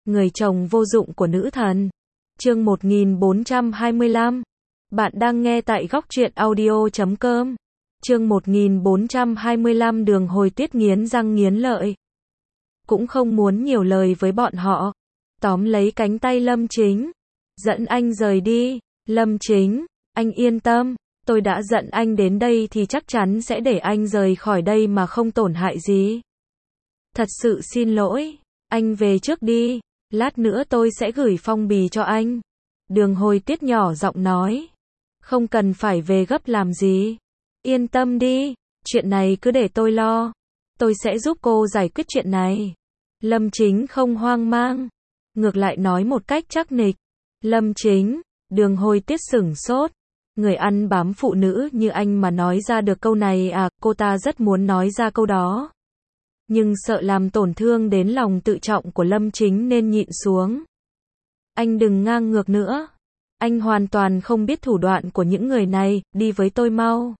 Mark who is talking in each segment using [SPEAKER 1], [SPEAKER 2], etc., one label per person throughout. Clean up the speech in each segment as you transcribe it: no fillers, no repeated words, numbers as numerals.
[SPEAKER 1] Người chồng vô dụng của nữ thần. Chương 1425. Bạn đang nghe tại góc truyện audio.com. Chương 1425 Đường Hồi Tuyết nghiến răng nghiến lợi. Cũng không muốn nhiều lời với bọn họ. Tóm lấy cánh tay Lâm Chính. Dẫn anh rời đi. Lâm Chính, anh yên tâm. Tôi đã dẫn anh đến đây thì chắc chắn sẽ để anh rời khỏi đây mà không tổn hại gì. Thật sự xin lỗi. Anh về trước đi. Lát nữa tôi sẽ gửi phong bì cho anh. Đường Hồi Tuyết nhỏ giọng nói. Không cần phải về gấp làm gì. Yên tâm đi. Chuyện này cứ để tôi lo. Tôi sẽ giúp cô giải quyết chuyện này. Lâm Chính không hoang mang. Ngược lại nói một cách chắc nịch. Lâm Chính. Đường Hồi Tuyết sửng sốt. Người ăn bám phụ nữ như anh mà nói ra được câu này à, cô ta rất muốn nói ra câu đó. Nhưng sợ làm tổn thương đến lòng tự trọng của Lâm Chính nên nhịn xuống. Anh đừng ngang ngược nữa. Anh hoàn toàn không biết thủ đoạn của những người này, đi với tôi mau.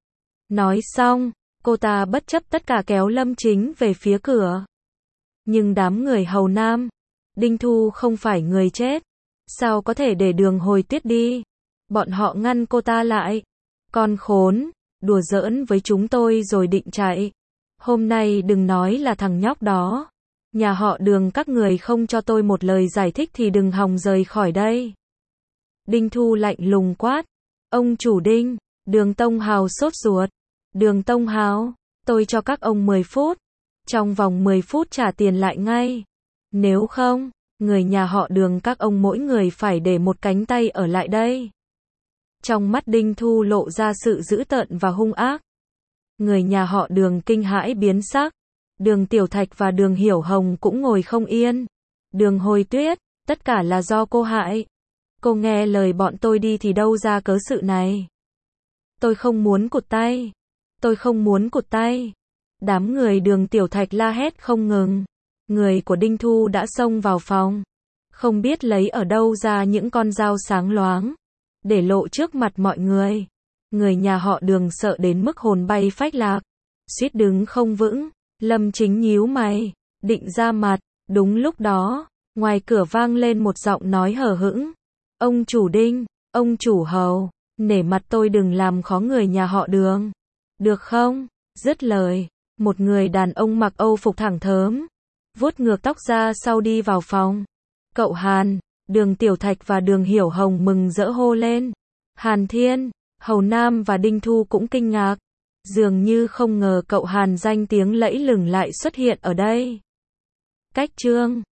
[SPEAKER 1] Nói xong, cô ta bất chấp tất cả kéo Lâm Chính về phía cửa. Nhưng đám người hầu nam, Đinh Thu không phải người chết. Sao có thể để Đường Hồi Tuyết đi? Bọn họ ngăn cô ta lại. Con khốn, đùa giỡn với chúng tôi rồi định chạy. Hôm nay đừng nói là thằng nhóc đó. Nhà họ Đường các người không cho tôi một lời giải thích thì đừng hòng rời khỏi đây. Đinh Thu lạnh lùng quát. Ông chủ Đinh, Đường Tông Hào sốt ruột. Đường Tông Hào, tôi cho các ông 10 phút. Trong vòng 10 phút trả tiền lại ngay. Nếu không, người nhà họ Đường các ông mỗi người phải để một cánh tay ở lại đây. Trong mắt Đinh Thu lộ ra sự dữ tợn và hung ác. Người nhà họ Đường kinh hãi biến sắc. Đường Tiểu Thạch và Đường Hiểu Hồng cũng ngồi không yên. Đường Hồi Tuyết, tất cả là do cô hại. Cô nghe lời bọn tôi đi thì đâu ra cớ sự này. Tôi không muốn cụt tay. Tôi không muốn cụt tay. Đám người Đường Tiểu Thạch la hét không ngừng. Người của Đinh Thu đã xông vào phòng. Không biết lấy ở đâu ra những con dao sáng loáng. Để lộ trước mặt mọi người. Người nhà họ Đường sợ đến mức hồn bay phách lạc. Suýt đứng không vững. Lâm Chính nhíu mày. Định ra mặt. Đúng lúc đó, ngoài cửa vang lên một giọng nói hờ hững. Ông chủ Đinh, ông chủ Hầu, nể mặt tôi đừng làm khó người nhà họ Đường. Được không? Dứt lời, một người đàn ông mặc Âu phục thẳng thớm, vuốt ngược tóc ra sau đi vào phòng. Cậu Hàn, Đường Tiểu Thạch và Đường Hiểu Hồng mừng rỡ hô lên. Hàn Thiên, Hầu Nam và Đinh Thu cũng kinh ngạc. Dường như không ngờ cậu Hàn danh tiếng lẫy lừng lại xuất hiện ở đây. Cách chương